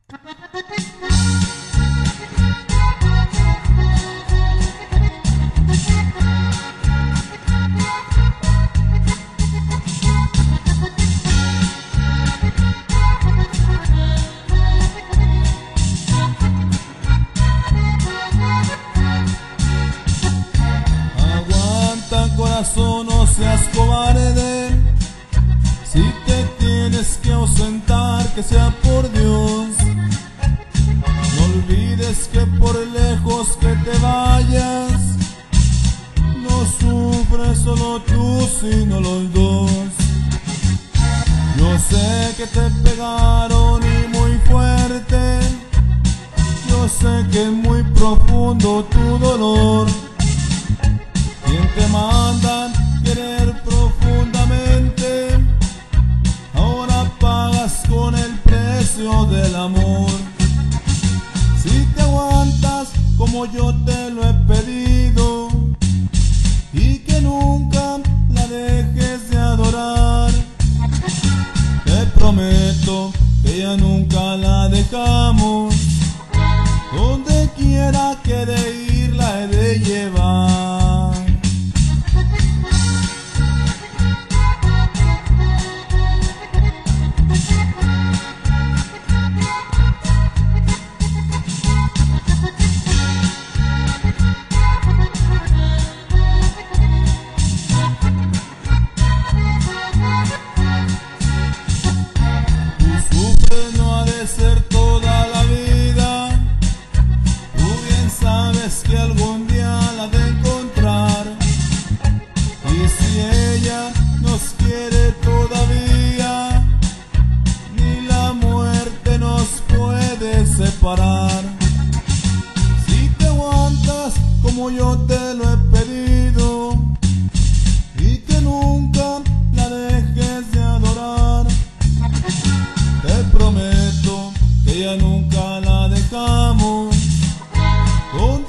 No seas cobarde, si te tienes que ausentar, que sea por Dios. No olvides que por lejos que te vayas, no sufres solo tú, sino los dos. Yo sé que te pegaron y muy fuerte, yo sé que es muy profundo tu dolor. Quien te mandan querer profundamente, ahora pagas con el precio del amor. Si te aguantas como yo te lo he pedido, y que nunca la dejes de adorar, te prometo que ya nunca la dejamos. Donde quiera que de ir la he de llevar. Ser toda la vida, tú bien sabes que algún día la has de encontrar. Y si ella nos quiere todavía, ni la muerte nos puede separar. Si te aguantas como yo te lo he pedido, y que nunca la dejes de adorar, te prometo que ya nunca la dejamos.